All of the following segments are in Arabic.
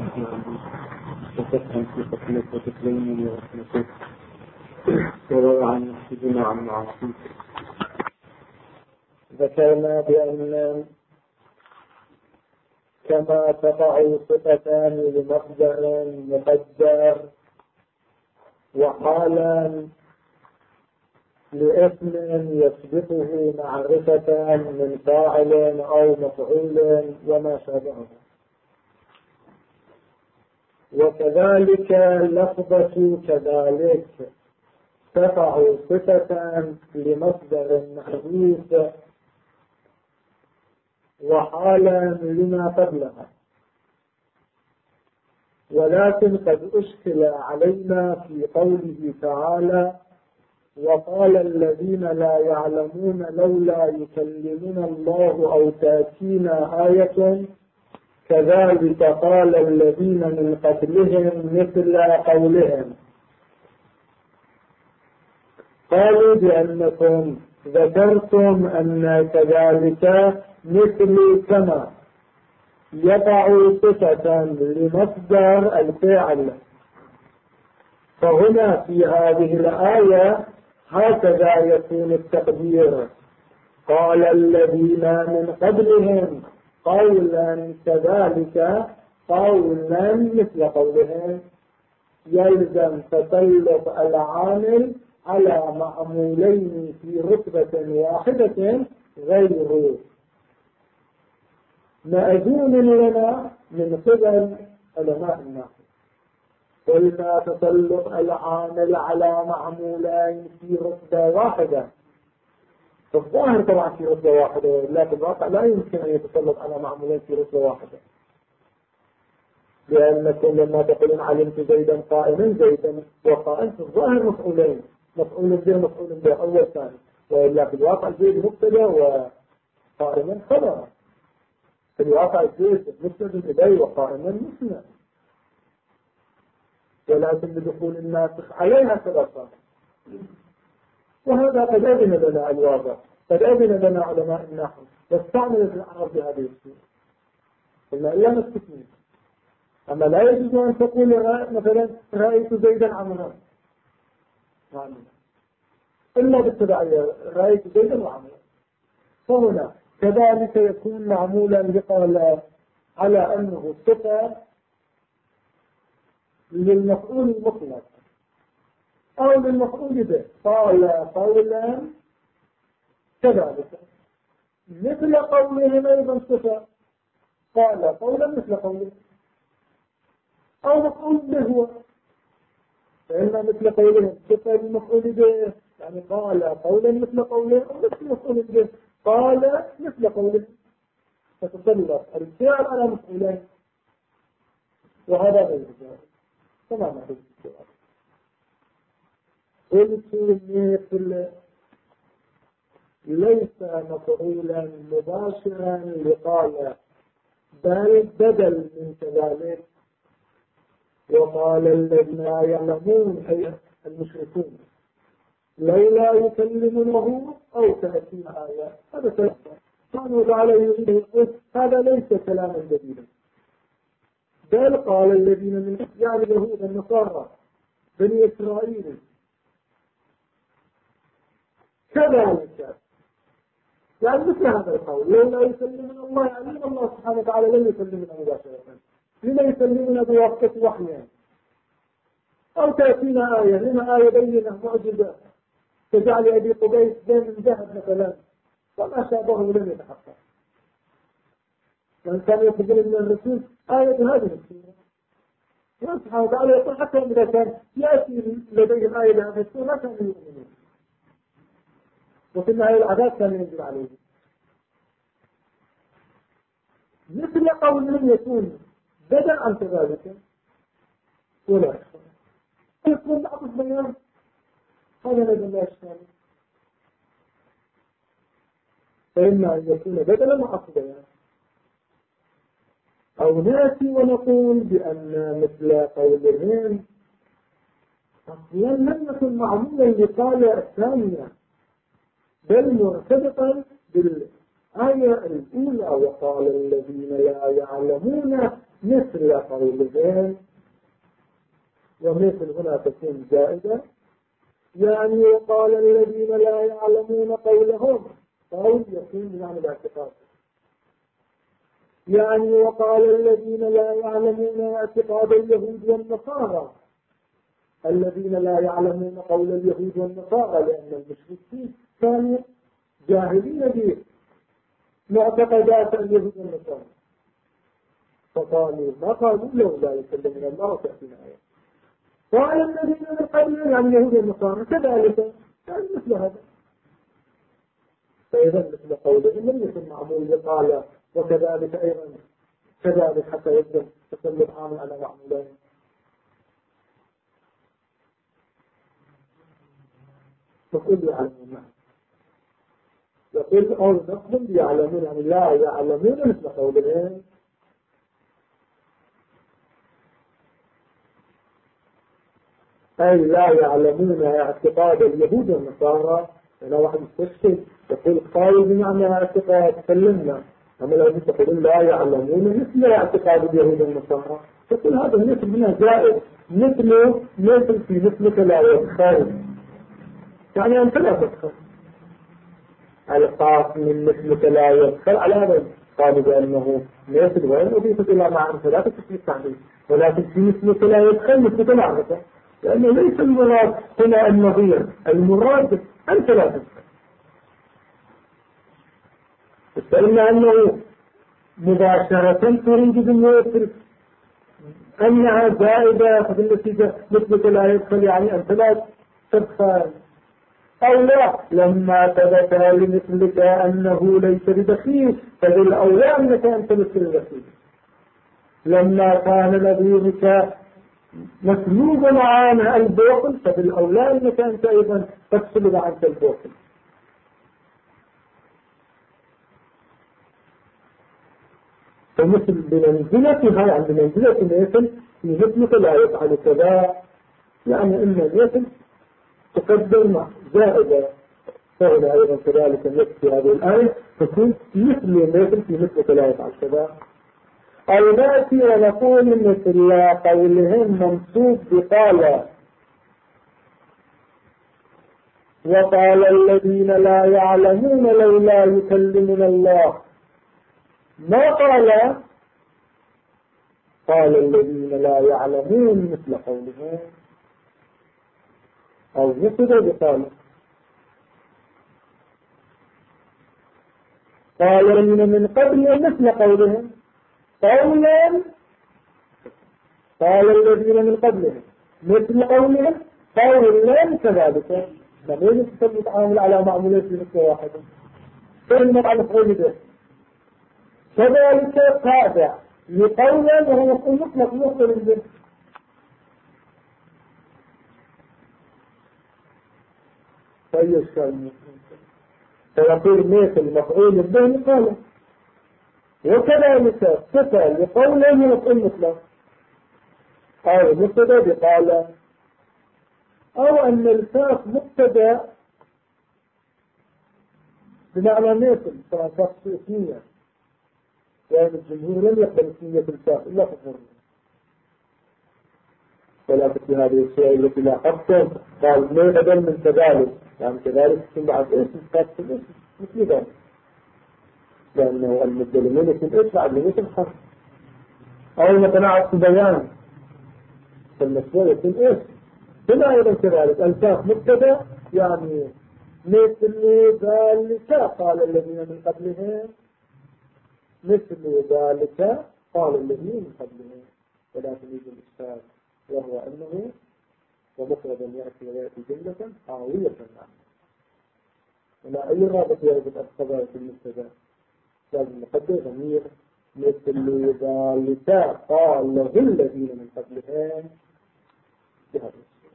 وتفهم في قتلك وتكلمني وأخلقك وروى عن نفسنا عن معصيك. ذكرنا بأن كما تقع صفتان لمصدر مقدر وحالا لاسم يسبقه معرفة من فاعل أو مفعول وما شابهه، وكذلك اللفظة كذلك تقع صفة لمصدر محذوف وحالا لما قبلها، ولكن قد أشكل علينا في قوله تعالى: وقال الذين لا يعلمون لولا يكلمنا الله أو تأتينا آية كذلك قال الذين من قبلهم مثل قولهم. قالوا بأنكم ذكرتم أن كذلك مثل كما يقع صفة لمصدر الفعل، فهنا في هذه الآية هكذا يكون التقدير: قال الذين من قبلهم قولا كذلك قولا مثل قولهم، يلزم تسلط العامل على معمولين في رتبة واحدة غير مأذون لنا من قبل علماء النحو. قلنا تسلط العامل على معمولين في رتبة واحدة، في الظاهر طبعا في رتبة واحدة، لا في الواقع لا يمكن أن يتسلط على معمولين في رتبة واحدة، لأنكم لما تقولون علمت زيدا قائما، زيدا وقائم في الظاهر مفعولين، مفعول به مفعول به أول ثاني، وإلا في الواقع زيد مبتدا وقائما خبر، في الواقع زيد مبتدا إليه وقائما مثنى، ولكن بدخول الناسخ عليها ثلاثة. وهذا قد أذن لنا الواضح، قد أذن لنا علماء النحو واستعملت العرب بهذه الصورة، قلنا إلا نستثني. أما لا يجوز أن تقول مثلا رأيت زيدا عمرا إلا بالتبعية رأيت زيدا وعمرا، فهنا كذلك يكون معمولا لقال على أنه صفة للمفعول المطلق أو للمفعول به، قال قولا كذلك مثل قولهم أيضا صفة، قال قولا مثل قوله، أو مفعول به هو، فإن مثل قولهم صفة للمفعول به، يعني قال قولا مثل قوله أو مثل مفعول به قال مثل قوله، فتسلط الفعل على مفعولين، وهذا غير ذلك تماما. قلت مثل ليس مفعولا مباشرا لقال، بل بدل من كذلك. وقال الذين لا يعلمون أي المشركون لولا يكلمونه أو تأتينا آية، هذا كلام سبحانه وتعالى يقول هذا ليس كلاما جديدا، بل قال الذين من يعني اليهود النصارى بني إسرائيل كذلك، يعني مثل هذا القول لولا يكلمنا الله، يعني الله سبحانه وتعالى لم يكلمنا مباشرة، لما يكلمنا بواسطة وحيين أو تأتينا آية، لما آية بينة معجزة تجعل أبي قبيس بين الذهب مثلا وما شابهه لم يتحقق، من كان يقبل من الرسول آية هذه السورة، الله سبحانه وتعالى يقول حتى إذا كان يأتي لديهم آية بهذه السورة ما كانوا يؤمنون، وفي النهاية العذاب كان ينزل عليه. مثل قول يكون بدل عن كذلك ولا يكون بعض البيان، هذا لدى الله الشامل، فإما أن يكون بدلا وعطف بيان، أو نأتي ونقول بأن مثل قولهم أصلا لم يكن معمولا لقالة الثانية، بل مرتبطا بالآية الأولى: وقال الذين لا يعلمون مثل قولهم، ومثل هنا تكون زائدة، يعني وقال الذين لا يعلمون قولهم، قول يكون يعني الاعتقاد، يعني وقال الذين لا يعلمون اعتقاد اليهود والنصارى، الذين لا يعلمون قول اليهود والنصارى، لأن المشركين كانوا جاهلين بمعتقدات اليهود والنصارى، فقالوا ما قالوا له لا يكلمنا الله وتأتينا آية. قال الذين من قبلهم يعني اليهود والنصارى كذلك، يعني مثل هذا. فإذا مثل قولهم لم يكن معمول قال وكذلك أيضا كذلك حتى يبدأ تسلط عامل على معمولين. فقل يعلمون، يقول أو نقبل يعلمون يعني لا يعلمون مثل قولهم، أي لا يعلمون اعتقاد اليهود والنصارى. أنا واحد يستشكل يقول قائل بمعنى اعتقاد سلمنا، أما لو تقول لا يعلمون مثل اعتقاد اليهود والنصارى، تقول هذا مثل منها زائد، مثل في مثلك لا يدخل، يعني أنت لا تدخل الخاص من مثلك لا يدخل على هذا. قالوا بأنه مثل وين أضيفت إلى معرفة لا تكفي التعليم، ولكن في مثلك لا يدخل مثلك معرفة، لأنه ليس المراد هنا النظير، المراد أنت لا تدخل. فإما أنه مباشرة تريد بالمثل أنها زائدة فبالنتيجة مثلك لا يدخل يعني أنت لا تدخل، أو لا لما ثبت لمثلك أنه ليس بدخيل فبالأولى أنك أنت مثل الدخيل، لما كان نظيرك مسلوبا عن البوخل فبالأولى أنك أنت أيضا تفصل عنك البوخل. فمثل بمنزلتها عند منزلة مثل في مثلك لا يفعل كذا، يعني إن مثل تقدم زائدة، فهنا أيضا كذلك نفس هذه الآية تكون مثل في مثلك لا يفعل كذا. أو نأتي ونقول مثل قولهم منصوب بقال، وقال الذين لا يعلمون لولا يكلمنا الله، ما قال الذين لا يعلمون مثل قولهم، أو مثل بقال قال الذين من قبل مثل قولهم، قولا قال الذين من قبلهم مثل قولهم قولا كذلك. لم يكن يتعامل على معمولات مثل واحد كلمة على فعل به، كذلك قاطع لقولا وهو يقول مطلق مفعول به. فأي شيء فيقول مثل مفعول به قال، وكذلك صفة لقوله يقول مثله، أو مبتدا بقال، أو أن الكاف مبتدا بمعنى مثل فكاف اسمية، يعني الجمهور لم يقبل اسمية الكاف إلا في الظهر، ولكن في هذه الشيء التي لا قبل قال ما بدل من كذلك، يعني كذلك ثم بعد اسم كاف في الاسم مثل ذلك، لأنه المبدل يكون ايش بعد مثل حرف، أو متناعض في بيان فالمسؤول يكون ايش هنا أيضا كذلك الكاف مبتدا، يعني مثل ذلك قال الذين من قبلهم، مثل ذلك قال الذين من قبلهم، ولكن يجب الإشكال وهو أنه ومفردا يأتي ويأتي جملة حاوية عنه، ولا أي رابط يربط الخبر في المبتدا، لازم نقدر ضمير مثل ذلك قال الذين من قبلهم بهذا.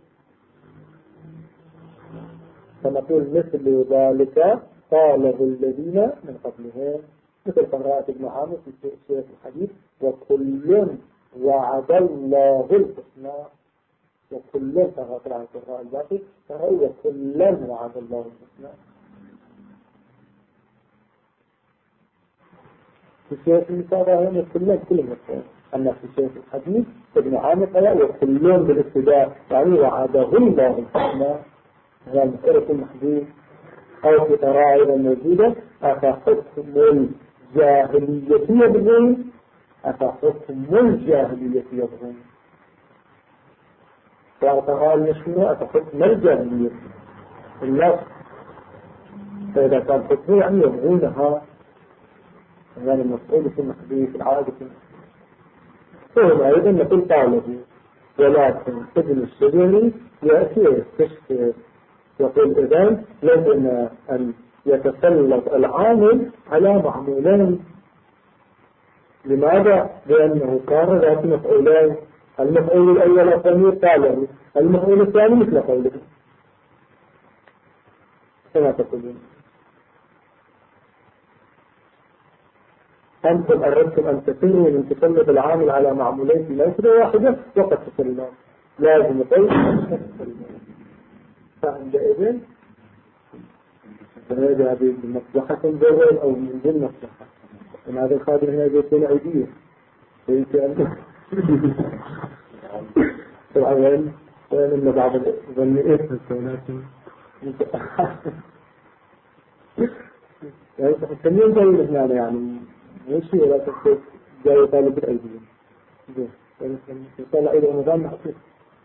فنقول مثل ذلك قاله الذين من قبلهم، مثل قراءة ابن عامر في سورة الحديث وكل وعد الله الحسنى، وكل قراءة القراء الباقي فهو وكل وعد الله الحسنى. في سورة النساء هم كل مفعول أن في شيخ الحديث ابن عامر قال وكلهم بالابتداء يعني وعده الله الحسنى هذا المسألة المحدود أو في قراءة موجودة أفحكم الجاهلية يبغون أفحكم الجاهلية يبغون فقال يشمل أفحكم الجاهلية اللفظ فإذا كان حكم يعني يبغونها يعني المسؤول في المحدود العادة فهم أيضا نقول قاله ولكن ابن الشجري يأتي يستشفي يقول إذن لازم أن يتسلط العامل على معمولين. لماذا؟ لأنه كان ذات مفعولين، المفعول الأول الضمير قاله، المفعول الثاني مثل قوله. كما تقولون أنتم أردتم أن تسيروا من تسلط العامل على معمولين في مسألة واحدة وقد تسلم لازم يقول فعندئذ فهذا هذه بمصلحة جوال أو من ضمن مصلحة إن هذا الخادم هنا يكون عيدية فيمكن طبعا إن بعض الظنئات ولكن يعني تحسنين جاي هنا يعني ماشي ولا تحسن جاي طالب الأيدية يعني يطلع إلى رمضان محسوس.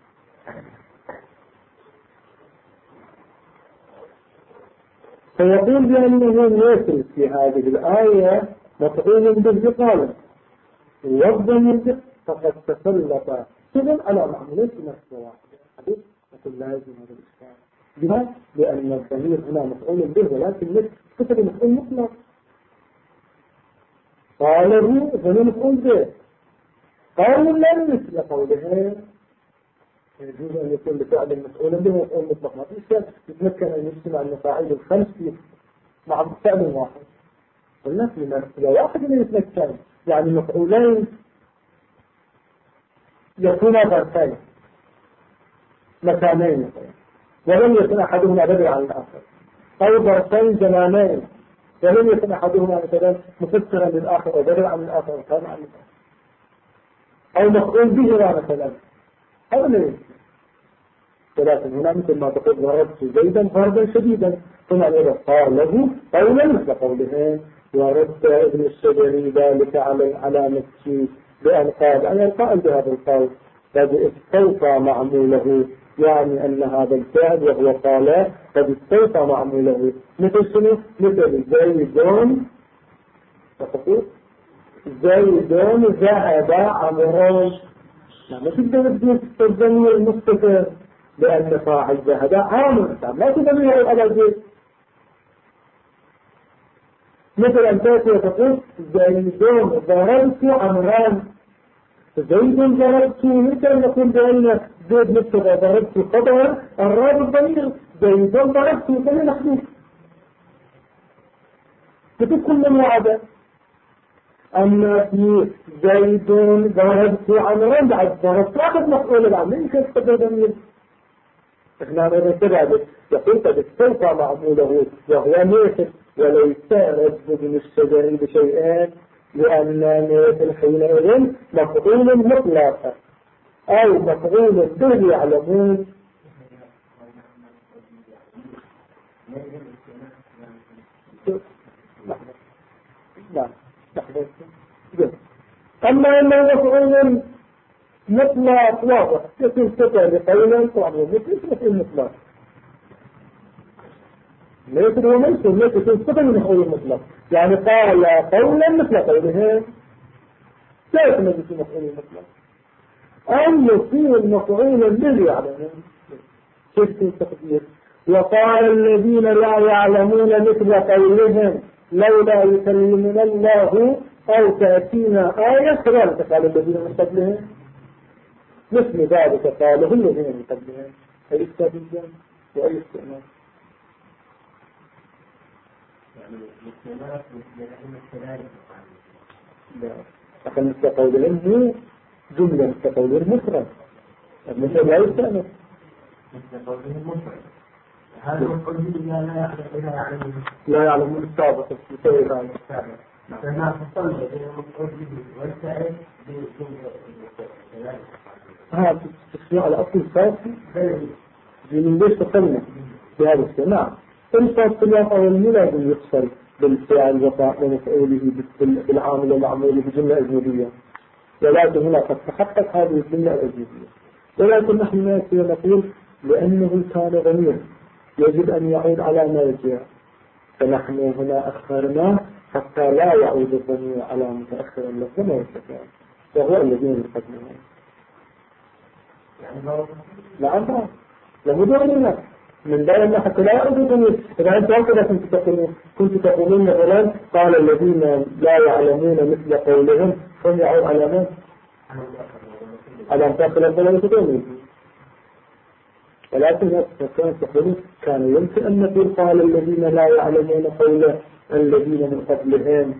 فيقول بأنه يصل في هذه الآية مفعول به قال والضمير فقد تسلط سبب على معمولات نفس واحدة حديث يقول لا يجب هذا الإشكال. لماذا؟ لأن الضمير هنا مفعول به ولكن ليس كتب مفعول مطلق قاله ضمير مفعول به قال لا مثل قوله يجوز أن يكون بفعل مفعول به ومفعول مطلق ما في شيء يتمكن أن يجتمع المفاعيل الخمس مع فعل واحد قلنا في مثل واحد من يتمكن يعني مفعولين يكون ظرفين مكانين ولم يكن أحدهما بدل عن الآخر أو ظرفين زمانين ولم يكن أحدهما مثلا مفسرا للآخر أو بدل عن الآخر وكان عن الآخر أو مفعول به مثلا أو لا ولكن هنا مثل ما تقول ضربت زيدا ضربا شديدا ثم قال له قولا مثل قوله ورد ابن الشجري ذلك على نفسه بأن قال أنا القائل بهذا القول قد استوفى معموله يعني أن هذا الفعل وهو قال قد استوفى معموله مثل شنو؟ مثل زيدون فتقول زيدون ذهب عمران ما تقدر تستخدمي المستقر لأن فاعل ذهب عامل لا تدميه على زيد مثل أن تأتي وتقول زيدون ضربت عمران زيد ضربت مثل نقول بأن زيد مستقر ضربت قدر الراب الضمير زيد ضربت مثل نحن بتدخل من وعده أما في زيدون ضربت عمران بعد ضربت واحد مفعول العمل ليس يستقر ضمير احنا هذا كذلك يقول قد استوفى معموله وهو مثل وليس رد من الشجر بشيئين لأن مثل حينئذ مفعول مطلق أو مفعول به يعلمون أما أنه مفعول مطلق واضح يكون ستة بقولا طبعا مثل مطلق ليس هو منصب ليس يكون ستة من مفعول مطلق يعني قال قولا مثل قوله لا يكون في مفعول مطلق أن يكون مفعولا به يعلمون كيف التقدير وقال الذين لا يعلمون مثل قولهم لولا يكلمنا الله أو تأتينا آية كذلك قال الذين من قبلهم مثل ذلك قاله الذين من قبلهم أي استاذ وأي استئناس لا أخذ مثل قولهم هو جملة مثل قولهم مفرد مثل لا يستأنس مثل قولهم مفرد هذا القول لا يعلمون لا يعلمون السابق فما فصلنا بين المفعول به والفاعل هذا تسمع على أصل الفاسي من ليش فصلنا بهذا الشيء. نعم الفاسي الأول لازم يفصل بالفعل ومفعوله بالعامل ومعموله بجملة أجنبية، ولكن هنا قد تحقق هذه الجملة الأجنبية، ولكن نحن نأتي ونقول لأنه كان ضمير يجب أن يعود على ما يرجع، فنحن هنا أخرناه حتى لا يعود الضمير على متأخر اللفظ ما يستطيع، وهو الذين يقدمون. نعم له ضمير من دائما حتى لا يعود الضمير. إذا أنت هكذا كنت تقولون مثلا قال الذين لا يعلمون مثل قولهم هم يعود على من؟ على متأخر اللفظ ضمير. ولكن كان يمكن أن نقول قال الذين لا يعلمون قول الذين من قبلهم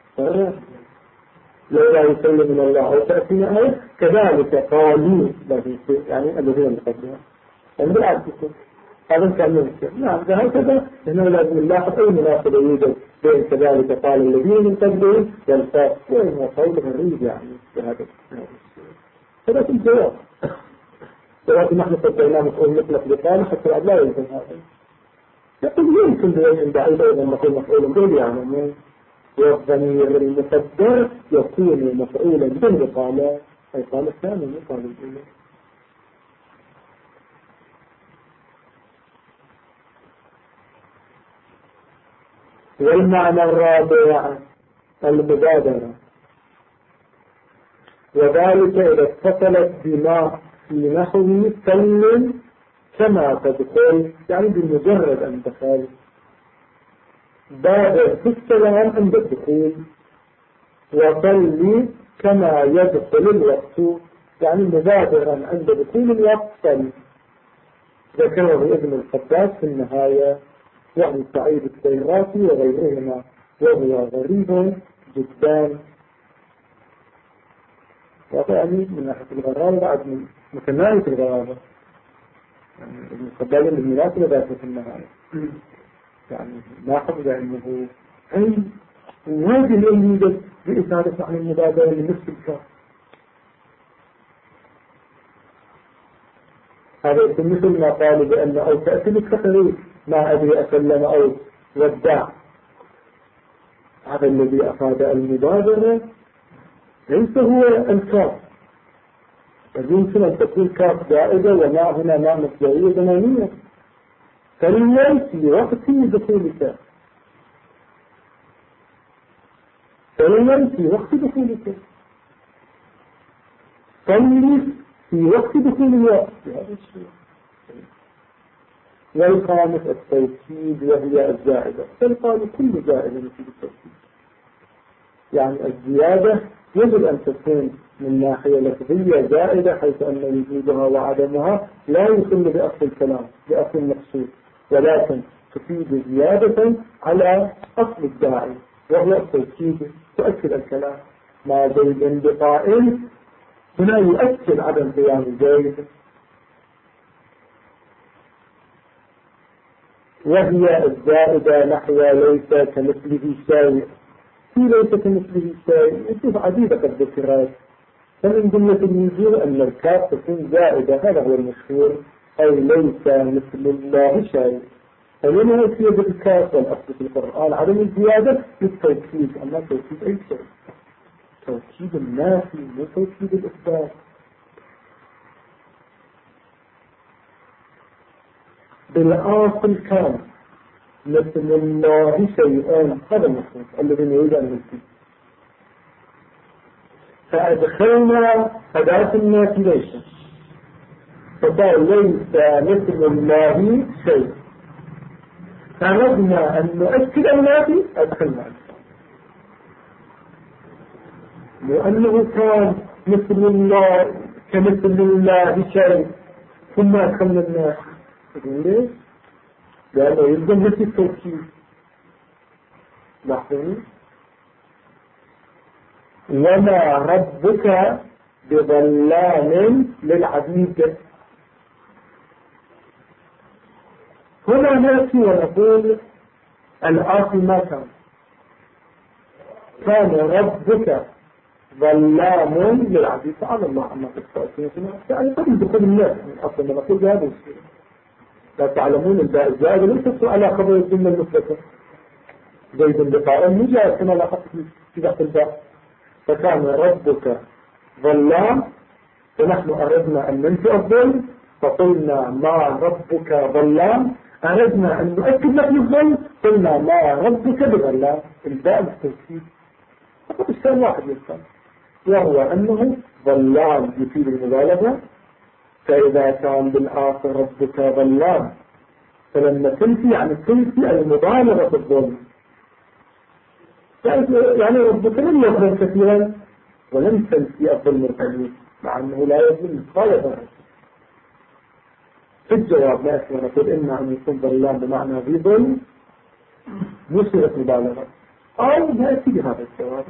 لا يسلم من الله أو تأتينا آية كذلك قالوا يعني الذين من قبلهم، يعني بالعكس هذا كان يمكن. نعم هكذا إنه لازم نلاحظ أي مناسبة يوجد بين كذلك قال الذين من قبلهم والفاء وإن قول غريب يعني بهذا هذا في الجواب. ولكن نحن قدرنا نقول مطلق بقال حتى لا يمكن هذا. يقول يمكن بوجه بعيد أيضا نقول مفعول به يعني والضمير المقدر يكون مفعولا به قال أي قال الثاني من قال الأولى. والمعنى الرابع المبادرة، وذلك إذا اتصلت بما في نحو سلم كما تدخل، يعني بمجرد أن دخل بادر في السلام عند الدخول، وصلي كما يدخل الوقت، يعني مبادرا عند دخول الوقت صلي. ذكره ابن الخطاب في النهاية وابن سعيد السيراتي وغيرهما، وهو غريب جدا ويعني من ناحية الغرابة بعد من متناهية الغرابة، يعني ابن الخطاب بالمناسبة ذاته في النهاية يعني لاحظ أنه علم وهذه العلم يوجد بإسادة عن المبادرة لنفس الكافر. هذا يكون مثل ما قالوا بأن أو تأتي بالتقريب ما أدري أسلم أو ودع، هذا الذي أفاد المبادرة ليس هو الكاف، يمكن أن تكون كاف زائدة وما هنا ما مصدرية زمانية، فلن في وقت دخولك، فلن في وقت دخولك، صلي في وقت دخول الوقت. والخامس التوكيد وهي الزائدة، فالقال كل زائدة في التوكيد، يعني الزيادة يجب أن تكون من ناحية لفظية زائدة حيث أن وجودها وعدمها لا يخل بأصل الكلام بأصل المقصود، ولكن تفيد زيادة على أصل الداعي وهو التوكيد، تؤكد الكلام. ما زيد بقائم هنا يؤكد عدم قيام زيد. وهي الزائدة نحو ليس كمثله شيء، في ليس كمثله شيء يشوف عديدة قد ذكرت، فمن جملة الوجوه أن الكاف تكون زائدة، هذا هو المشهور، أي ليس مثل الله شيء، فلما يصير بالكاف والأصل في القرآن عدم الزيادة للتوكيد، أما توكيد أي شيء، توكيد النافي مو توكيد الإثبات. بالآصل كان مثل الله شيئان، هذا المفهوم الذي يريد أن نثبت، فأدخلنا أداة النافي ليس، فقال ليس مثل الله شيء، فنبنى أن نؤكد النافي أدخلنا، لأنه كان مثل الله كمثل الله شيء ثم أدخلنا النافي. ليش؟ لأنه يلزم نفس التوكيد. لاحظين؟ وما ربك بظلام للعبيد، هنا نأتي ونقول الآصل ما كان، كان ربك ظلام للعبيد. سبحان الله عما تستأثنون يعني قبل دخول الناس من أصل لما قلت هذا الشيء لا تعلمون الباء الزائد لم تدخل على خبر الجملة المثبتة زيد بقائم مجاز كما لاحظت في ذات الباء. فكان ربك ظلام ونحن أردنا أن ننفي الظلم فقلنا ما ربك ظلام. أردنا أن نؤكد نفي الظلم قلنا ما ربك بظلام. الباء التوكيد فقط الشيء واحد يفهم وهو أنه ظلام يفيد المبالغة. فإذا كان بالآخر ربك ظلام فلما تنفي يعني تنفي المبالغة في الظلم. يعني ربك لم يظلم كثيرا ولم تنفي الظلم القليل مع أنه لا يظلم غاية. في الجواب لا أكثر نقول إما أن يكون ظلام بمعنى ذي ظلم مصيرة مبالغة أو نأتي بهذا الجواب.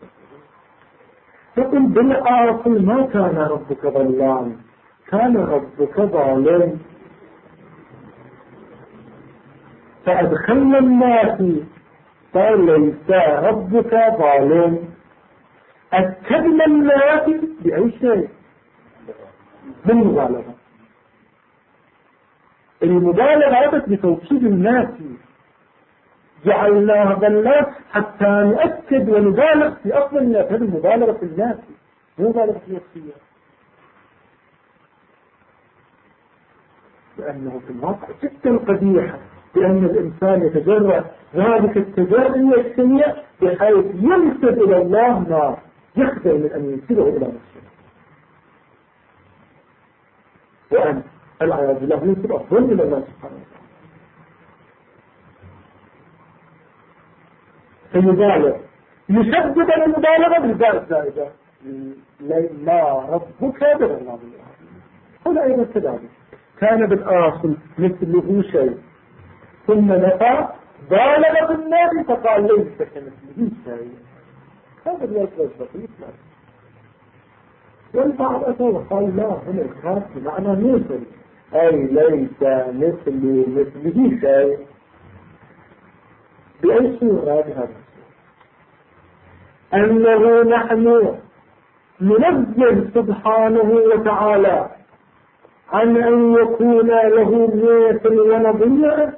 يقول بالآخر ما كان ربك ظلام كان ربك ظالم. فأدخلنا الناس قال ليس ربك ظالم. أكدنا الناس بأي شيء بالمبالغة. المبالغة بتوكيد الناس جعلناها ظلام حتى نؤكد ونبالغ في أصل الناس. هذه المبالغة في الناس مو مبالغة في الوصية لأنه في الواقع جدا قبيح بأن الإنسان يتجرأ ذلك التجرؤ السيء بحيث ينسب إلى الله ما يخدر من أن ينسبه إلى نفسه. وأن العياذ بالله ينسب الظلم إلى الله سبحانه وتعالى. فيبالغ يشدد المبالغة بالباء الزائدة ما ربك بظلام. هنا أيضا كذلك كان بالآخر مثله شيء ثم نفى بالغ في الناس فقال ليس كمثله شيء. هذا الوجه البسيط. والبعض أتى وقال لا هنا الخاص بمعنى مثل أي ليس مثله شيء. بأي صورة هذا أنه نحن ننزل سبحانه وتعالى عن أن يكون له مثل ونظير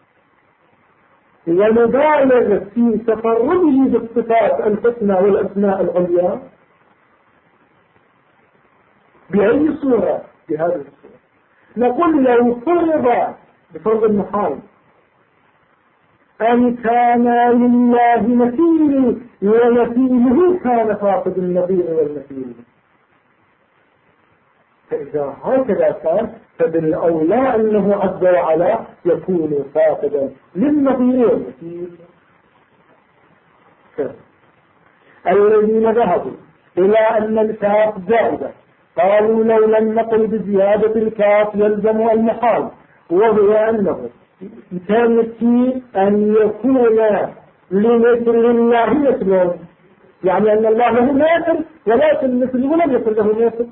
ونبالغ في تقربه بالصفات الحسنى والأسماء العليا. بأي صورة؟ بهذه الصورة. نقول لو فرض بفرض المحال أن كان لله مثيل ومثيله كان فاقد النظير والمثيل. فإذا هكذا كان فبالأولى أنه عز وعلا يكون فاقدا للنظير والمثيل. الذين ذهبوا إلى أن الكاف زائدة قالوا لو لم نقل بزيادة الكاف يلزم المحال وهو أنه كان يكفي أن يكون لمثل الله مثل يعني أن الله له مثل ولكن مثله لم يكن له مثل.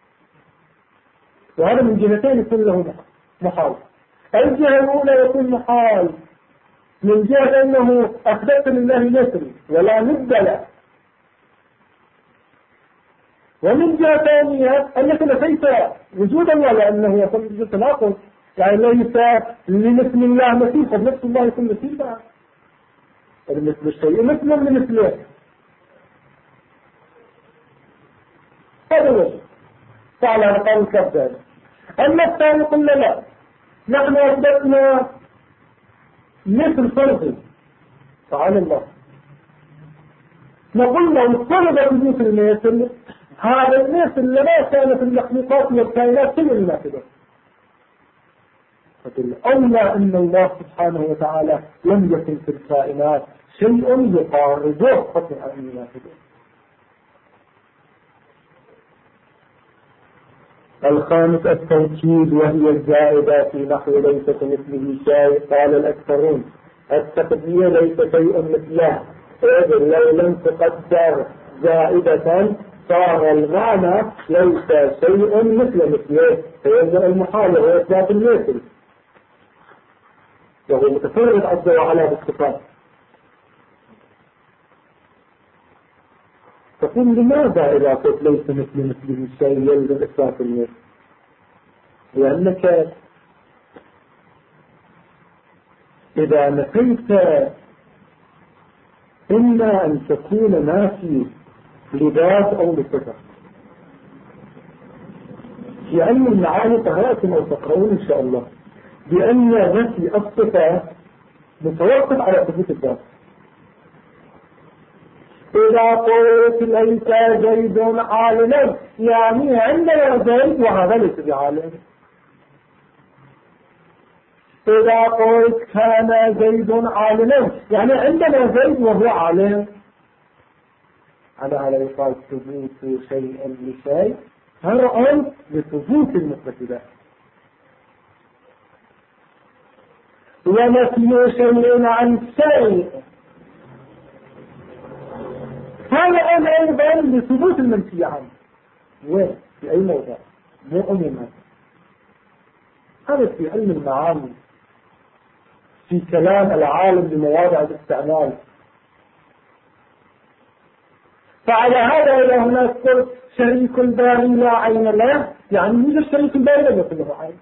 وهذا من جهتين يكون له محال. الجهة الأولى يكون محال من جهة أنه أثبت لله مثل ولا ند له. ومن جهة ثانية أنك نفيت وجود الله لأنه يكون وجود تناقض يعني ليس لمثل الله مثيل قد نفس الله يكون مثيل بقى. مثل الشيء مثل لمثله. هذا وجه فعلى أقام الكذاب. أما الثاني قلنا لا نحن أثبتنا مثل فرض تعالى الله. نقول لو فرض مثل هذا المثل لما كان في المخلوقات والكائنات كل الماثلة. فالأولى أن الله سبحانه وتعالى لم يكن في الكائنات شيء يقاربه خطأ الماثلة. الخامس التوكيد وهي الزائدة في نحو ليس كمثله شيء. قال الأكثرون التقدير ليس شيء مثله إذ لو لم تقدر زائدة صار المعنى ليس شيء مثله فيلزم المحال وهو إثبات المثل وهو متفرد عز وعلا بالصفات. تقول لماذا إذا قلت ليس مثله شيء يلزم إثبات المثل؟ لأنك إذا نفيت إما أن تكون نافي لذات أو لصفة. في علم المعاني قرأتم أو تقرؤون إن شاء الله بأن نفي الصفة متوقف على ثبوت الذات. إذا قلت ليس زيد عالما يعني عندنا زيد وهذا ليس بعالم. إذا قلت كان زيد عالما يعني عندنا زيد وهو عالم. على هذا يقال ثبوت شيء لشيء فرع لثبوت المثبت. ونفي شيء عن شيء هذا أيضا لثبوت المنفي عنه. وين؟ في أي موضع؟ مو عموما. هذا في علم المعاني في كلام العالم بمواضع الاستعمال. فعلى هذا إذا هناك قلت شريك الباري لا عين له يعني يوجد شريك الباري لا يكون له عين.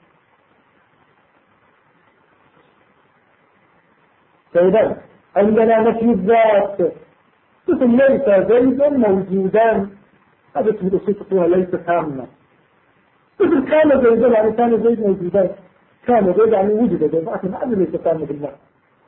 فإذا عندنا نفي الذات مثل ليس زيد موجودا هذا اسم الأصول تقولها ليس تامة. مثل كان زيد يعني كان زيد موجودا كان زيد يعني وجد زيد لكن هذا ليس تامة بالله.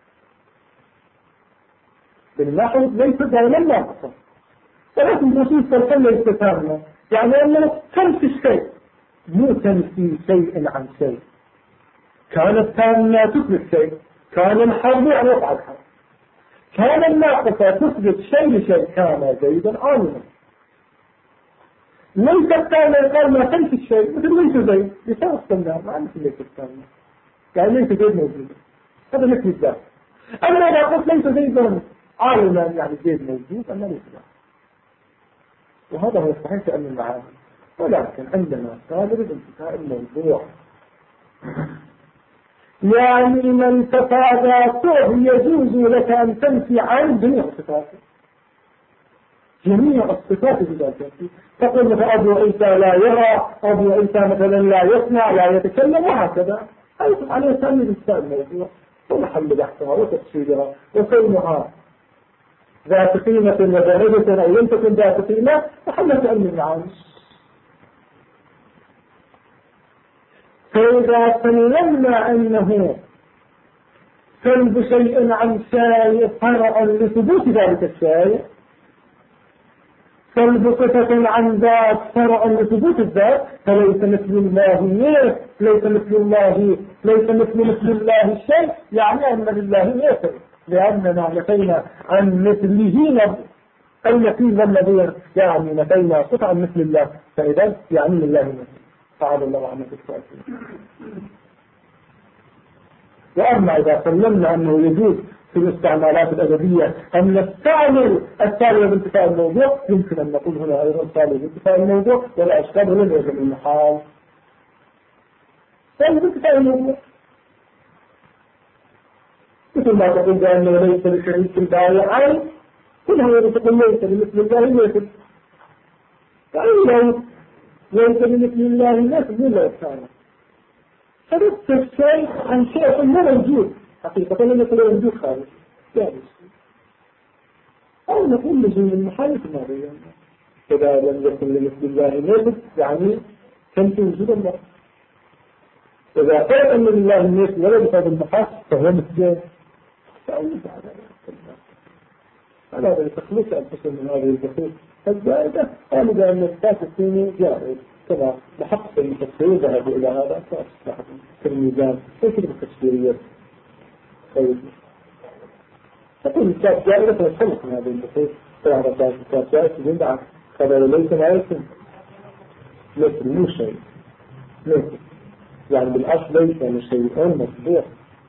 بالله ليس دائما ناقصا ولكن الأصول تقول ليس تامة يعني أننا تنفي الشيء مو تنفي شيء عن شيء. كانت تامة تثبت شيء كان الحرب يعني وقع الحرب. كان الناقصة تثبت شيء لشيء كان زيدا عالما. ليس التامة يقال ما تنفي الشيء مثل ليس زيد لسان الصناع ما مثل ليس التامة يعني ليس زيد موجود هذا مثل الذات. أما إذا قلت ليس زيدا عالما يعني زيد موجود أما ليس ذات. وهذا هو الصحيح في علم المعاني. ولكن عندما طالب انتفاء الموضوع يعني من تفى ذاته يجوز لك أن تنفي عن جميع الصفات. جميع الصفات بذاته. تقول مثلا أبو عيسى لا يرى أبو عيسى مثلا لا يسمع لا يتكلم وهكذا. أيضا عليه تأمين انتفاء الموضوع ومحل بحثها وتفسيرها وكونها ذات قيمة وذاهبة أو لم تكن ذات قيمة محل علم المعاني. فإذا سلمنا أنه سلب شيء عن شيء فرعا لثبوت ذلك الشيء سلب صفة عن ذات فرعا لثبوت الذات فليس مثل الله ليس مثل الله الشيء يعني أن لله يسر لأننا نفينا عن مثله النفيذ الذي يعني نفينا صفة عن مثل الله فإذا يعني لله مثل. تعالى الله عنه بالتأكيد. وأما إذا سلمنا أنه يجوز في الاستعمالات الأدبية أن نستعمل التالية بانتفاء الموضوع يمكن أن نقول هنا أيضا التالية بانتفاء الموضوع ولا أشكال ولا يجب المحال التالية بانتفاء الموضوع مثل ما تقول بأنه ليس لشريك الباري عين كلها تقول ليس لمثل الله مثل يعني ليس لمثل الله مثل ولا يستعمل فبدت الشيء عن شيء ما موجود حقيقة لم يكن موجود خارج يعني أو نقول لزوم المحال في الماضي إذا لم يكن لمثل الله مثل يعني كان في وجود الله. إذا قال أن لله مثل ولا بهذا المحال فهو مثل فلا يتخلص أنفسهم من هذه الدخول الزائدة قالوا بأن الإثبات الثاني جائز كما بحق المفسرين ذهبوا إلى هذا فأصبح في الميزان ليس بالتفسيرية خير. تقول الإثبات جائزة فنتخلص من هذه الدخول فهذا الإثبات جائزة من بعد خبر ليس ما يسمى مثل مو شيء مثل يعني بالأصل ليس لشيء مطبوع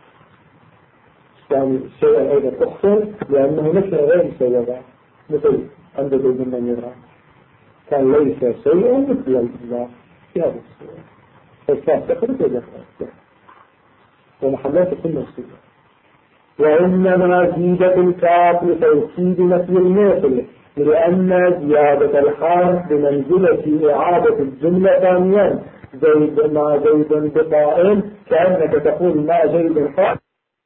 يعني الشيء أيضا أحسن لأنه مثل غير شيء مثل عند زيد من يرى كان ليس شيء مثل الله في هذا الشيء فالكاف تخرج ويخرج ومحلات كل الصفة وإنما زيدت الكاف لتوكيد نفي المثل لأن زيادة الحال بمنزلة إعادة الجملة ثانيا. زيد ما زيد بقائم كأنك تقول ما زيد قائم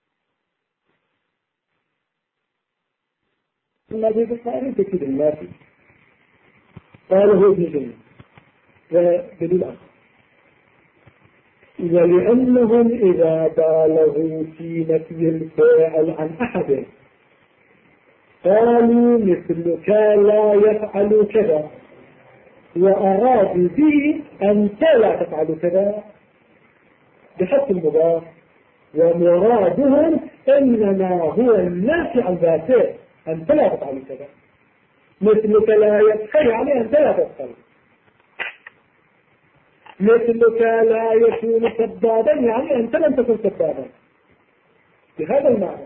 ما زيد قائم تكيد النافي. قاله ابن جنة ودليل آخر ولأنهم إذا بالغوا في نفي الفاعل عن أحد قالوا مثلك لا يفعل كذا وأرادوا به أنت لا تفعل كذا بحق المضاف ومرادهم إنما هو النافي عن ذاته أنت لا تفعل كذا مثلك لا يفعل عليه أنت لا تفعل مثلك لا يكون كذابا يعني أنت لم تكن كذابا بهذا المعنى.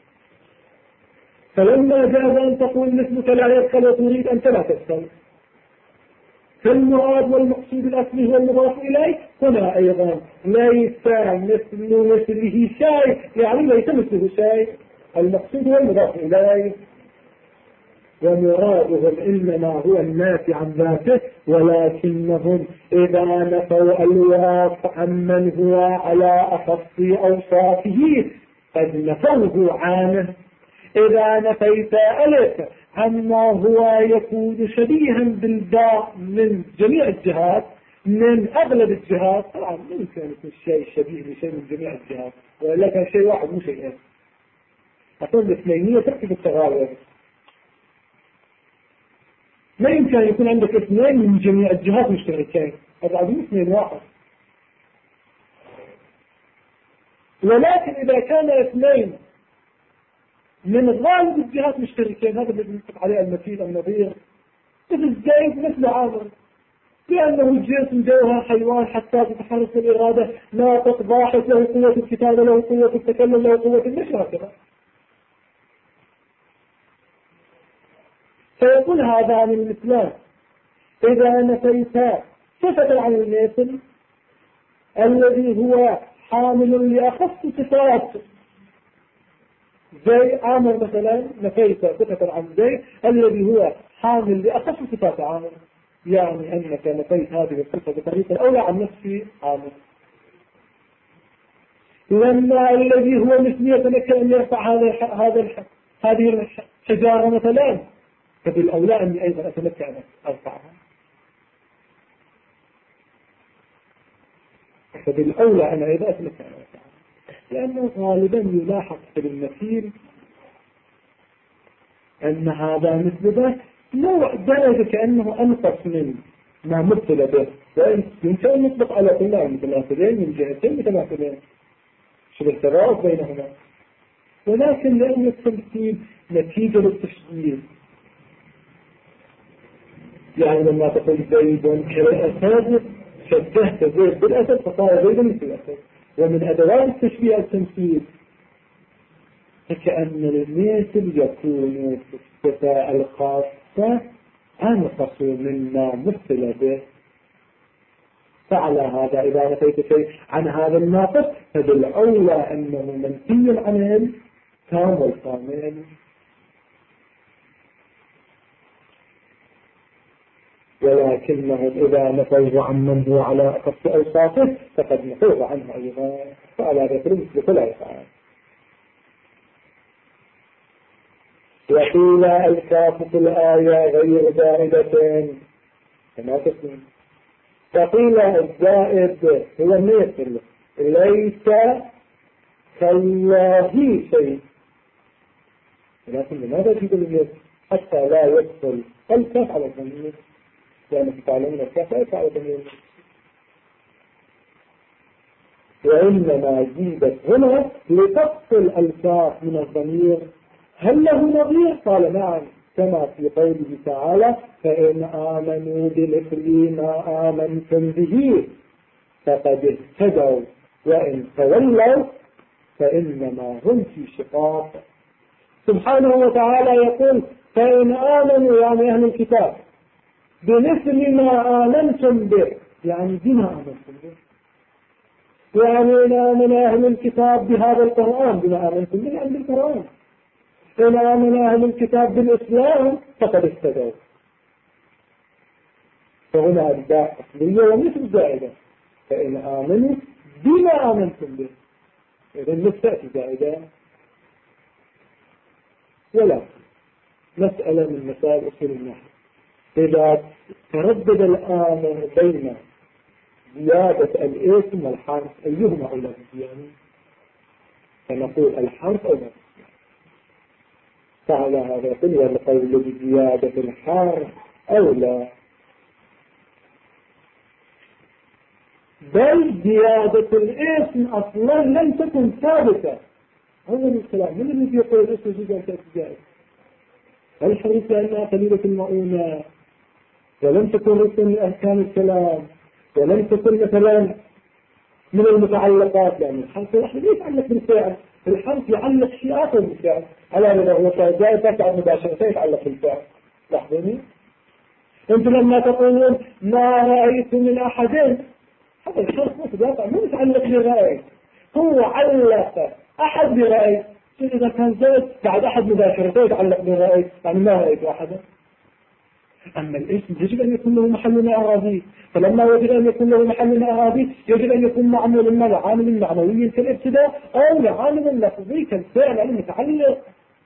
فلما جاز أن تقول مثلك لا يفعل وتريد أنت لا تفعل فالمراد والمقصود الأصلي هو المضاف إليه هنا أيضا ليس مثله شيء يعني ليس مثله شيء المقصود هو المضاف إليه ومرادهم إنما هو النافي عن ذاته ولكنهم إذا نفوا الواقع عمن هو على أخص أوصافه قد نفوه عنه. إذا نفيت ألف عما هو يكون شبيها بالباء من جميع الجهات من أغلب الجهات طبعا لا يمكن أن يكون شيء شبيه بشيء من جميع الجهات ولا كان شيء واحد مو شيئين أقول الاثنينية تكتب التغاير لا يمكن أن يكون عندك اثنين من جميع الجهات مشتركين هذا عظيم اثنين واحد. ولكن إذا كان اثنين من غالب الجهات مشتركين هذا الذي نطلق عليه المثيل النظير مثل زيد مثل عامر لأنه جنس جوهر حيوان حتى تتحرك الإرادة ناطق ضاحك له قوة الكتابة له قوة التكلم له قوة النشر هكذا. فيقول هذا عن المثلان إذا نفيت صفة عن المثل الذي هو حامل لأخص صفات زي عامر مثلا نفيت صفة عن زي الذي هو حامل لأخص صفات عامر يعني أنك نفيت هذه الصفة بطريقة الأولى عن نفس عامر لما الذي هو مثلية لك أن يرفع هذه الحجارة مثلا فبالأولى أني أيضا أتمكن أن أرفعها فبالأولى أنا أيضا أتمكن أن أرفعها لأنه غالبا يلاحظ في المثيل أن هذا مثل ذا نوع درجة كأنه أنقص من ما مثل به يمكن أن يطلق على كلها متماثلين من جهتين متماثلين شبه ترابط بينهما ولكن لأن التمثيل نتيجة للتشغيل يعني لما تقول زيد كالأسد شبهت زيد بالأسد فصار زيد مثل الأسد ومن أدوات التشبيه التمثيل فكأن المثل يكون في الصفة الخاصة أنقص مما مثل به فعلى هذا إذا نفيت شيء عن هذا الناقص فبالأولى أنه منفي عن الكامل كامل. ولكنهم إذا نفوا عن من هو على أخص أوصافه فقد نفوا عنه أيضا فعلى ذكر مثل كل أفعال. وقيل الكاف في الآية غير زائدة كما تسمى فقيل الزائد هو مثل ليس كالله شيء لكن لماذا تجد المثل حتى لا يدخل الكاف على الضمير لأنك تعلمون الكاف لا يدخل على الضمير وإنما زيدت هنا لتفصل الكاف من الضمير. هل له نظير؟ قال نعم كما في قوله تعالى فإن آمنوا بمثل ما آمنتم به فقد اهتدوا وإن تولوا فإنما هم في شقاق. سبحانه وتعالى يقول فإن آمنوا يعني أهل الكتاب بمثل ما آمنتم به يعني بما آمنتم به يعني إن آمن أهل الكتاب بهذا القرآن بما آمنتم به يعني بالقرآن إن آمن أهل الكتاب بالإسلام فقد اهتدوا. فهنا الباء أصلية ومثل زائدة، فإن آمنوا بما آمنتم به، إذن مستأتي زائدة. ولا مسألة من مسائل أصول النحو، إذا تردد الآمر بين زيادة الاسم والحرف أيهما أولى بالزيادة؟ فنقول الحرف أولى. فعلى هذا يقول والقول بزيادة الحرف أولى، بل زيادة الاسم أصلا لم تكن ثابتة. هذا الكلام من الذي يقول الاسم زيادة الزائد؟ الحديث لأنها قليلة المؤونة ولم تكن ركن من أركان الكلام ولم تكن مثلا من المتعلقات، لأن الحرف الواحد يتعلق بالفعل، الحرف يعلق شيء آخر بالفعل، على أنه هو زائد تفعل مباشرة يتعلق بالفعل. لاحظوني أنتم لما تقولون ما رأيت من أحد، هذا الحرف مو يتعلق بالرأي، هو علق أحد برأي. إذا كان زائد بعد أحد مباشرة يتعلق بالرأي، يعني ما رأيت أحدا. أما الاسم يجب أن يكون له محل أعرابي، فلما يجب أن يكون له محل أعرابي يجب أن يكون معمول ما لعامل معنوي كالابتداء أو لعامل لفظي كالفعل المتعلق.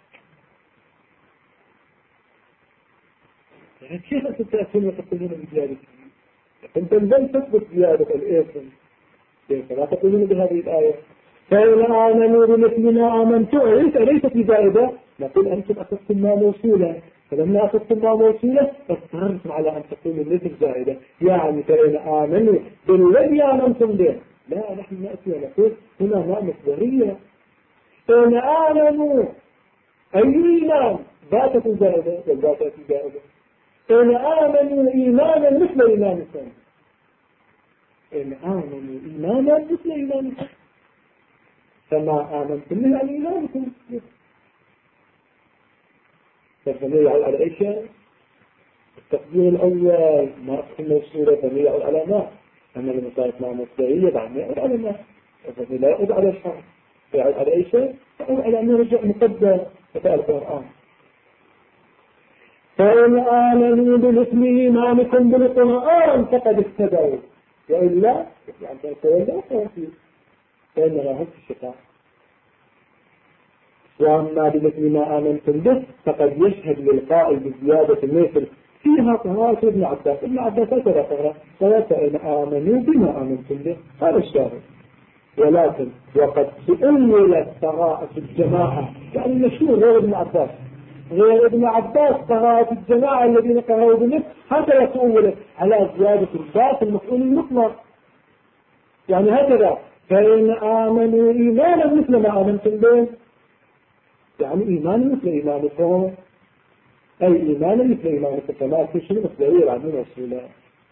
يعني كيف أنت تأتون وتقولون بزيادة؟ أنت لم تثبت زيادة الاسم، كيف لا تقولون بهذه الآية؟ فإن آمنوا بمثل ما آمنتم أليست بزائدة؟ نقول أنتم أخذتم ما موصولا، فلما أخذتم ما موصولا اضطررتم على أن تقولوا مثل زائدة، يعني فإن آمنوا بالذي آمنتم به. لا، نحن نأتي ونقول هنا ما مصدرية. إن آمنوا أي إيمان باتت زائدة والباتت زائدة. إن آمنوا إيمانا مثل إيمانكم، إن آمنوا إيمانا مثل إيمانكم، فما آمنتم من إيمانكم. فالضمير يعود على أي شيء؟ التقدير الأول ما أقسم موصولة الضمير يعود على ما، أما لما صارت مع مصدرية بعد ما يعود على ما، الضمير لا يعود على الحرف، يعود على أي شيء؟ يعود على أنه رجع مقدر في القرآن. فإن آمنوا بمثل إيمانكم بالقرآن فقد اهتدوا، وإلا يعني تولوا فإنما هم في الشقاق. وأما بمثل ما آمنتم به فقد يشهد للقائل بزيادة المثل فيها قراءة ابن عباس. ابن عباس هكذا قرأ فإن آمنوا بما آمنتم به، هذا الشاهد. ولكن وقد تؤولت قراءة الجماعة، يعني مشهور غير ابن عباس، غير ابن عباس قراءة الجماعة الذين قرأوا بمثل هكذا تؤولت على زيادة الباء في المفعول المطلق، يعني هكذا فإن آمنوا إيمانا مثل ما آمنتم به، يعني إيمان مثل إيمانكم، أي إيمان مثل إيمانكم، فما في شيء مصدري عنه رسولا.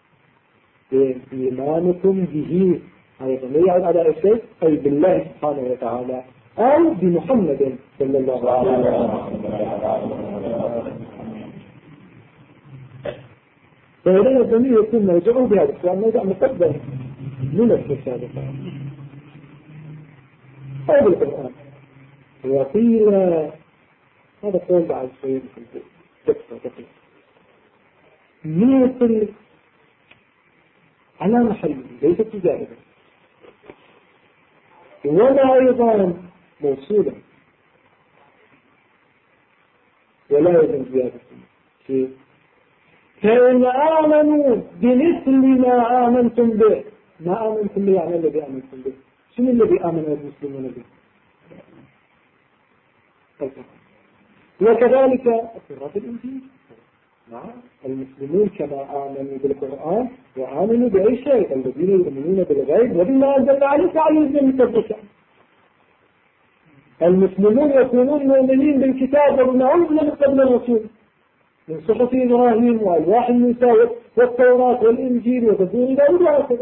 إيمانكم به أيضا يعود على الشيء أي بالله سبحانه وتعالى أو بمحمد صلى الله عليه وسلم. فإذا الضمير يكون مرجعه بهذا السؤال مرجع مقدم من السابقة أو بالقرآن. وقيل هذا قول بعد شيء تكفى مثل على محل ليست زائدة، ولا أيضا موصولة ولا أيضا زيادة. فإن آمنوا بمثل ما آمنتم به، ما آمنتم به يعني الذي آمنتم به. شنو الذي آمن المسلمون به؟ وكذلك التوراة الإنجيل، المسلمون كما آمنوا بالقرآن وآمنوا بأي شيء، الذين يؤمنون بالغيب وبما أنزلنا عليك عليهم مصدقا. المسلمون يكونون مؤمنين بالكتاب وبما أنزل من قبل الرسول من صحف إبراهيم وألواح موسى والتوراة والإنجيل وزبور داود وهكذا.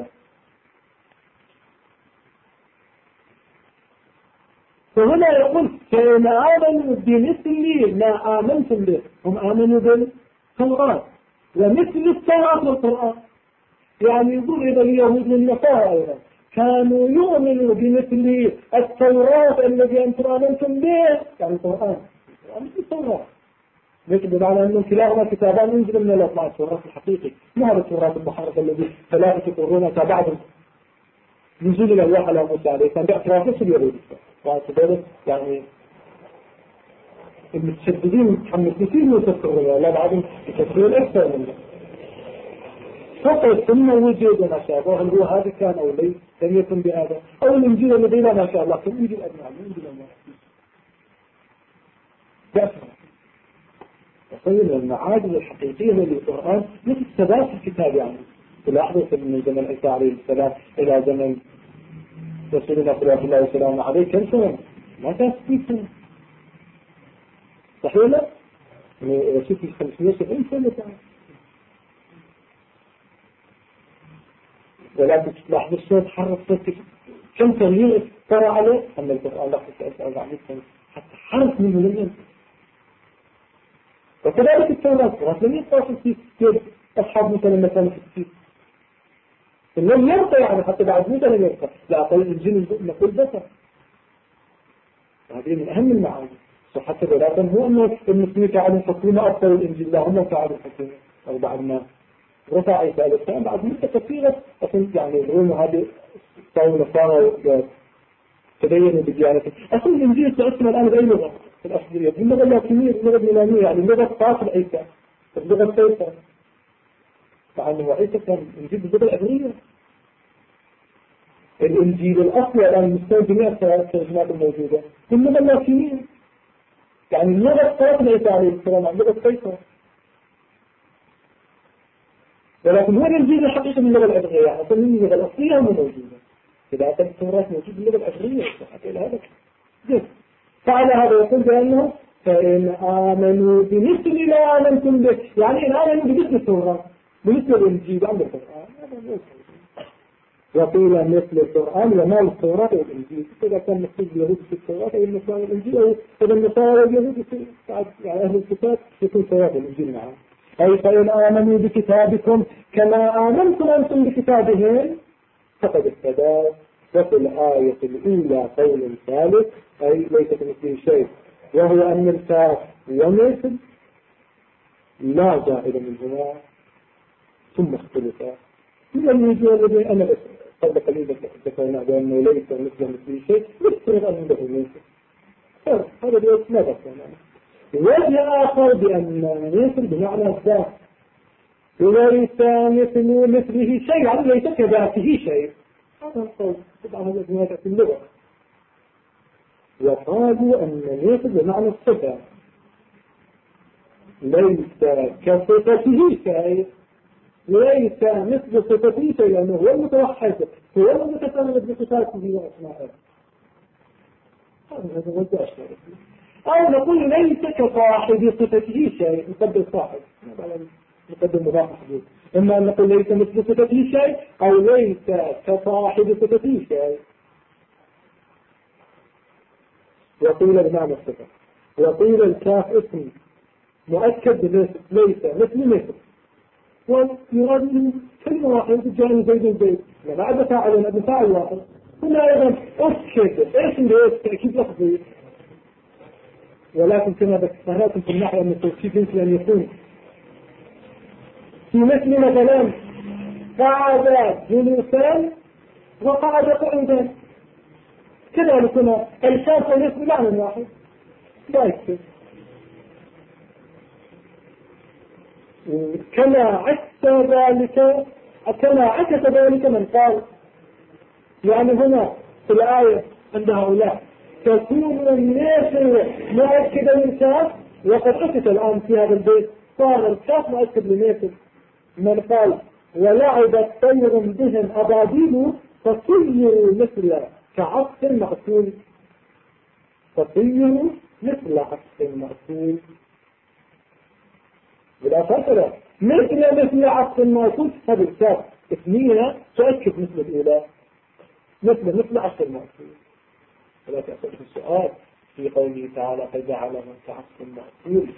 فهنا يقول فإن آمنوا بمثل ما آمنتم به، هم آمنوا بالتوراة ومثل التوراة والقرآن، يعني يقول إذا اليهود والنصارى أيضا كانوا يؤمنوا بمثل التوراة الذي أنتم آمنتم به، يعني القرآن يعني في التوراة. لكن بمعنى أنه كلاهما كتابان ينزل من الأطلاع التوراة الحقيقي، ما هذا التوراة المحرف الذي 3 قرون بعد نزول الألواح على موسى عليه السلام باعتراف نفس اليهود. واعتباره يعني المتشددين متحمسين يفسرون لا بعدهم يفسرون أكثر منه. فقط ثم وجد ما شاء الله هل هو هذا كان أو ليس لم يكن بهذا أو الإنجيل الذي لا ما شاء الله كان يجي الأبناء يجي الأبناء بأسرع. وصير المعادن الحقيقية للقرآن مثل ثبات الكتاب يعني تلاحظوا من زمن عيسى عليه السلام إلى زمن رسولنا صلى الله عليه وسلم عليه كم سنة؟ ما كان 60 سنة صحيح لا؟ رسول في 570 سنة ولكن تلاحظ الصوت حرك صوت كم تغيير ترى عليه أن القرآن لحظة 400 سنة حتى حرك منه لم ينتهي. وكذلك التوراة لم يتصل في كثير أصحاب مثلا مثلا في كثير لم يرقى يعني حتى بعد مدة لم يرقى لا أقول الإنجيل نقول بسر. هذه من أهم المعاني. وحتى ولكن هو أنه المسلمين فعلوا حكومة أبطل الإنجيل لا هم فعلوا حكومة أو بعد ما رفع عيسى عليه السلام بعد مدة كثيرة أصلا يعني الروم هذه صاروا نصارى تدينوا بديانته. أصلا الإنجيل تأثم الآن بأي لغة في الأصلية اللغة اللاتينية اللغة اليونانية يعني اللغة فاصل عيسى اللغة السيطة مع أنه عيسى كان الإنجيل باللغة العبرية. الإنجيل الأصلي الآن المستوى جميع الترجمات الموجودة باللغة اللاتينية يعني اللغة فاصل عيسى عليه السلام عن اللغة السيطة. ولكن هو الإنجيل الحقيقة من اللغة العبرية يعني أصلا من اللغة الأصلية هو موجودة. إذا كانت التوراة موجودة باللغة العبرية حتى إلى هذا جد. فعلى هذا يقول بأنه فإن آمنوا بمثل ما آمنتم به يعني إن آمنوا بمثل التوراة بمثل الإنجيل عند القرآن وقيل مثل القرآن وما التوراة والإنجيل. إذا كان مكتوب اليهود في التوراة أو النصارى والإنجيل أو إذا النصارى واليهود يعني أهل الكتاب يكون التوراة والإنجيل معهم. أي فإن آمنوا بكتابكم كما آمنتم أنتم بكتابهم فقد اهتدوا. وفي الآية الأولى قول ثالث أي ليس كمثله شيء وهو أن الكاف ومثل لا زائد منهما ثم اختلفا من الوجوه الذي أنا قبل قليل ذكرنا بأنه ليس مثله شيء يفترض أنه له مثل هذا الوقت ما ذكرنا. وجه آخر بأن مثل بمعنى الذات وليس مثله شيء يعني ليس كذاته شيء. هذا القول طبعا هذا جماعة في اللغة. وقالوا أن مثل بمعنى الصفة ليس كصفته شيء ليس مثل صفته شيء لأنه هو المتوحد هو المتكامل بصفاته وأسمائه. هذا وجه أشهر. أو نقول ليس كصاحب صفته شيء نقدم صاحب نقدم مضاف محدود. إما أن نقول ليس مثل صفته شيء أو ليس كصاحب صفته شيء. وقيل بمعنى الصفة. وقيل الكاف اسم مؤكد بمثل ليس مثل ويراد من كلمة واحدة جاني زيد زيد لا بعد فاعل فاعل واحد. هنا أيضا أكد إيش اللي تأكيد لفظي ولكن كما ذكرناكم في النحو أن التوكيد يمكن أن يكون في مثل مثلا قعد جلوسان وقعد قعودا كذلك هنا الكاف والاسم معنى واحد لا يكفي. كما عكس ذلك من قال يعني هنا في الآية عند هؤلاء تكون الناس مؤكدا للكاف وقد عكس الآن في هذا البيت صار الكاف مؤكد للناس من قال ولعب طير بهم أبابيل فصيروا مثل كعصف مأكول فصيروا مثل عصف مأكول بلا فصلة مثل عصف مأكول. هذا الكاف اثنين تؤكد مثل الأولى مثل عصف مأكول. ولا تأخذ السؤال في قوله تعالى فجعلهم كعصف مأكول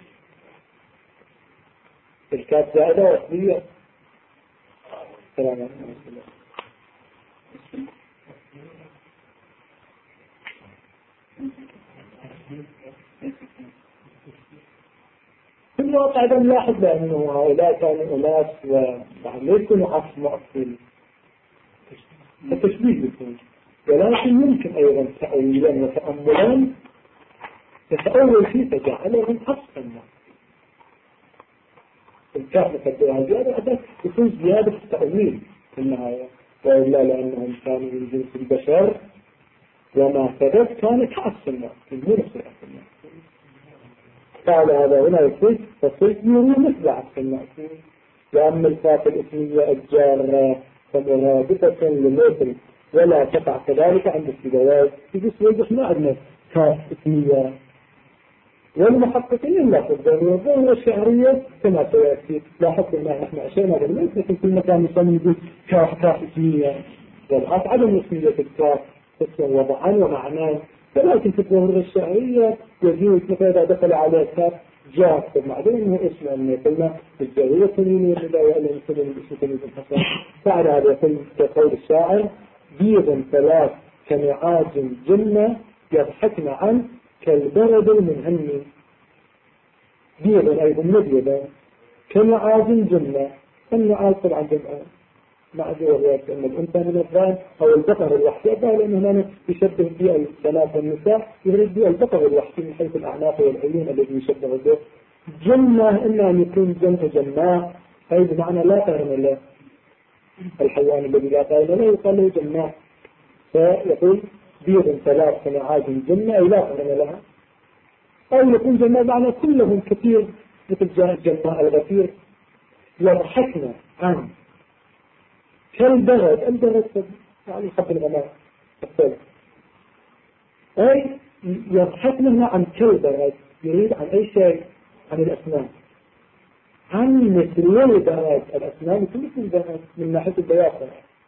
الكاف زائدة وأصلية. السلام عليكم. الواقع هذا نلاحظ لأنه هؤلاء كانوا أناس لا يكونوا عصر مؤثر التشبيه يكون، ولكن يمكن أيضا تأويلا وتأملا يتأول فيه فجعلهم عصرا الكافة تبدأها زيادة حتى يكون زيادة في التأويل في النهاية، وإلا لأنهم كانوا من جنس البشر وما ثبت كان كعصر مؤثر مو نفس العصر. قال هذا هنا يقول فصير مثل عصر المأثور، لأن الكاف الاسمية الجارة فمرادفة للمثل ولا تقع كذلك عند السبوات. يجب يوضح ما عندنا كاف اسمية والمحققين لا تقدروا الظاهرة الشعرية كما سيأتي. لاحظت أننا نحن عشان هذا المثل لكن كل مكان يسمى يقول كاف اسمية، والعكس عدم اسمية الكاف اسم وضعا ومعناه، ولكن في الظاهرة الشعرية يجوز مثلا إذا دخل على كاف جاف معدوم انه اسم ان يقولنا بالجاهلية تنين والنداء الذي يسمى باسم تنين الحسن. فعل هذا كقول الشاعر بيض ثلاث كنعاج جنة يضحكن عن كالبرد المنهمي. بيض ايضا مبيضا كنعاج جنة، النعاج طبعا جمعان مع جوابات أن الإنسان من الظان أو البقر الوحشي، لأن هنا يشبه بها البنات والنساء، يريد بها البقر الوحشي من حيث الأعناق والعيون الذي يشبه به. جنة إما أن يكون جناء أي بمعنى لا قرن له، الحيوان الذي لا قرن له يقال له جناء، فيقول بيض ثلاث كنعاج جنة أي لا قرن لها، أو يكون جناء معنى كلهم كثير مثل جناء الغفير. يضحكنا عن كالبرد، البرد يعني خط الغمام الثلج، أي يضحكنا عن كالبرد يريد عن أي شيء، عن الأسنان، عن مثل البرد، الأسنان مثل البرد من ناحية البياض.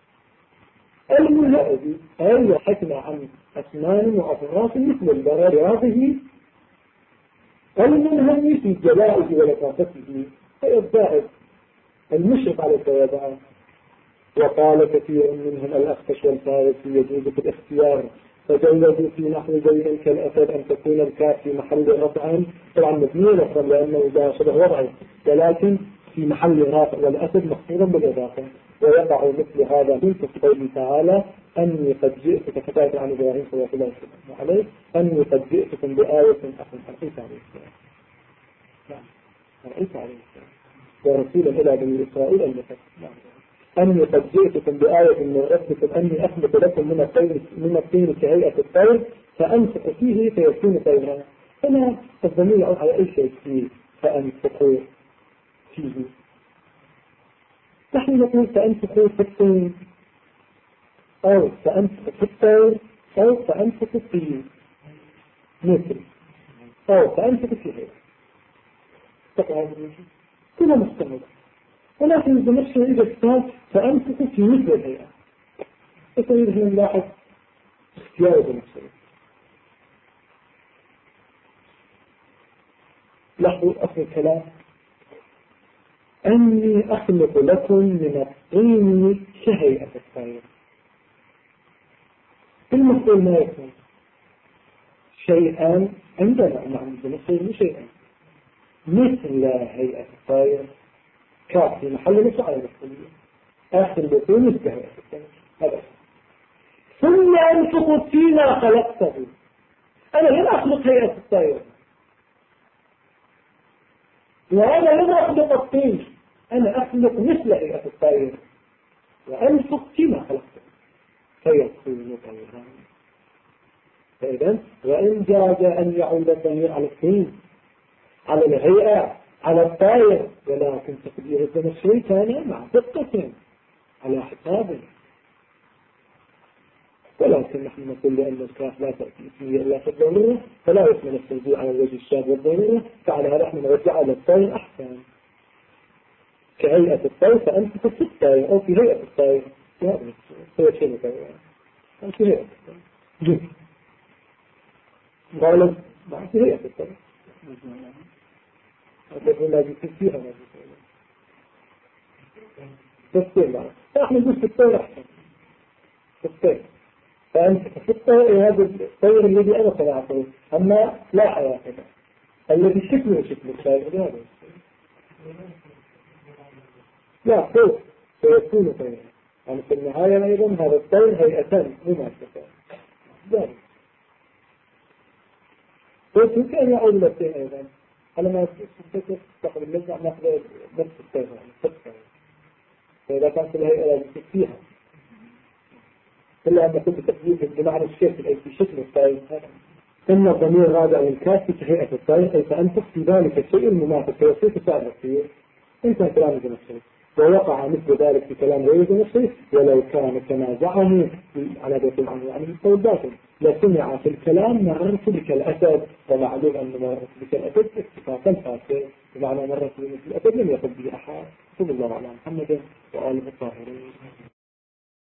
الملائذ أي يضحكنا عن أسنان وأطراف مثل البرد هذه المنهم في جلائه ولطافته، أي الزائد المشرف على البياض. وقال كثير منهم الأخفش والفارسي يجوز في الاختيار، فجوزوا في نحو زين كالأسد أن تكون الكاف في محل رفع، طبعا مبني لفظا لأنه لا شبه وضعه، ولكن في محل رافع والأسد مخصوصا بالإضافة. ويقع مثل هذا من قوله تعالى أني قد جئتك كتابة عن إبراهيم صلى الله عليه أني قد جئتكم بآية أخرى رأيت عليه السلام، رأيت عليه السلام ورسولا إلى بني إسرائيل المثل أني قد جئتكم بآية من ربكم أني أخلق لكم من الطين كهيئة الطير فأنفخ فيه فيكون طيرا. هنا الضمير يعود على أي شيء فيه، فأنفخوا فيه. نحن نقول فأنفخوا في الطين أو فأنفخ في الطير أو فأنفخ فيه مثل أو فأنفخ فيه كلها مستمرة، ولكن الزمخشري إذا اختار فأنفق في مثل الهيئة. فسيد هنا نلاحظ اختيار الزمخشري. لاحظوا أصل الكلام أني أخلق لكم من الطين كهيئة الطير. المفعول ما يكون شيئا عندنا مع الزمخشري شيئا مثل هيئة الطير كاف في محل نفسه على المسؤولية آخر بيكون مستهيئة هذا. ثم أنفق فيما خلقته، أنا لن أخلق هيئة الطير وأنا لن أخلق الطين، أنا أخلق مثل هيئة الطير وأنفق فيما خلقته فيكون طيرا. فإذا وإن جاز أن يعود الضمير على الطين على الهيئة على الطائر، ولكن تقدير الزمخشري كان مع دقة على حسابه. ولكن نحن نقول لأن الكاف لا تأتي اسمية إلا في الضرورة فلا يكمل التوزيع على الوجه الشاذ والضرورة، فعلى هذا نحن نرجع على الطائر أحسن كهيئة الطائر فأنت في الطائر أو في هيئة الطائر هو شيء مكوان أو في هيئة الطائر غالب مع في هيئة الطائر أقول لا يكون فيها ما تفصيل معه، فإحنا نقول في الطير أحسن تفصيل. فأنت في الطير هذا الطير الذي أنا صنعته، أما لا حياة الذي شكله شكل الطير هذا لا فوق سيكون طيرا، يعني في النهاية أيضا هذا الطير هيئتان مماثلتان ذلك. فوق كان يعود للطير أيضا على ما تقبل نرجع ناخذ نفس الطير يعني فإذا كانت الهيئة لازم فيها إلا أن كنت تقديم بمعنى الشكل أي في شكل الطير. إن الضمير رادع الكافي كهيئة الطير أي فأنت في ذلك الشيء المماثل فيصير تساعد الطير انت كلام بنفسه، ووقع مثل ذلك في كلام غير بنفسه ولو كان كما زعموا على بيت الأمر يعني بالقول باطل لسمع في الكلام مررت بك الأسد، ومعلوم أن مررت بك الأسد اتفاقا فاسد بمعنى مررت بك الأسد لم يقل به أحد. صلى الله على محمد وآله الطاهرين.